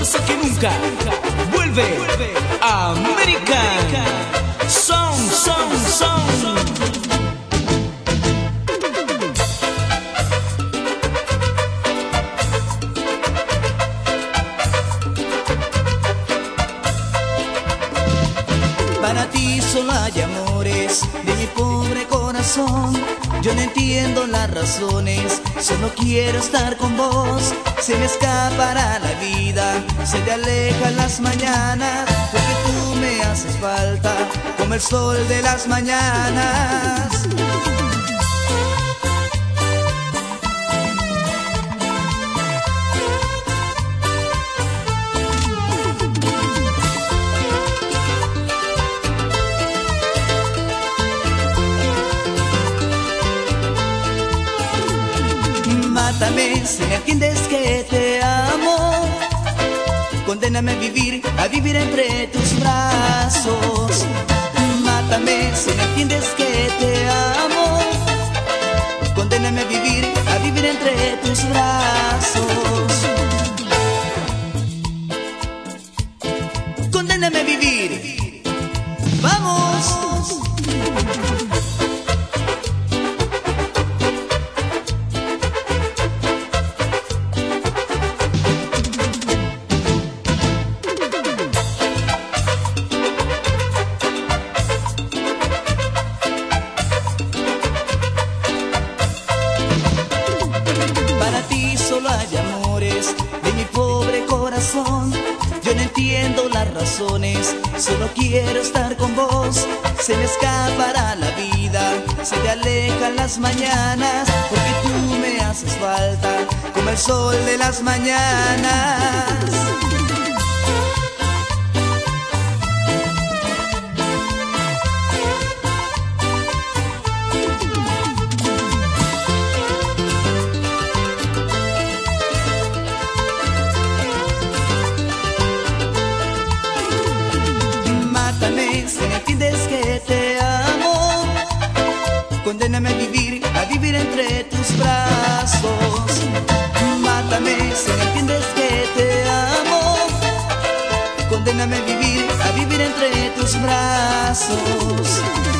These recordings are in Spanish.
fuerza que nunca. Vuelve American Song, Song, Song. Para ti solo hay amores de mi pobre corazón. Yo no entiendo las razones, solo quiero estar con vos. Se me escapará la vida, se te alejan las mañanas, porque tú me haces falta como el sol de las mañanas. Mátame si me entiendes que te amo. Condéname a vivir entre tus brazos. Mátame si me entiendes que te amo. Condéname a vivir entre tus brazos. Condéname a vivir. ¡Vamos! Solo hay amores de mi pobre corazón. Yo no entiendo las razones, solo quiero estar con vos. Se me escapará la vida, se te alejan las mañanas, porque tú me haces falta como el sol de las mañanas. Si me entiendes que te amo, condéname a vivir entre tus brazos. Mátame si me entiendes que te amo, condéname a vivir entre tus brazos.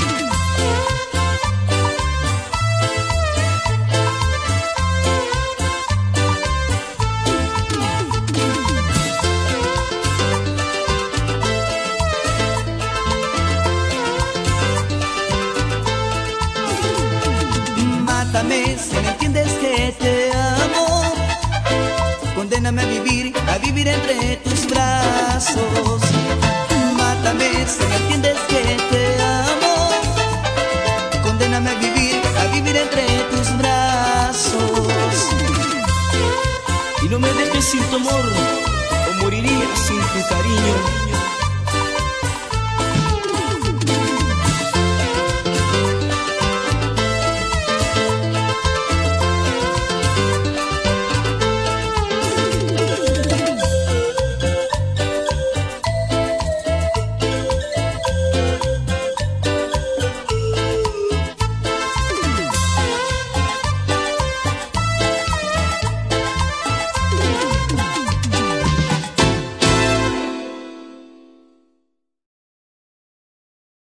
Mátame si me entiendes que te amo, condéname a vivir entre tus brazos. Mátame si me entiendes que te amo, condéname a vivir entre tus brazos. Y no me dejes sin tu amor, o moriría sin tu cariño.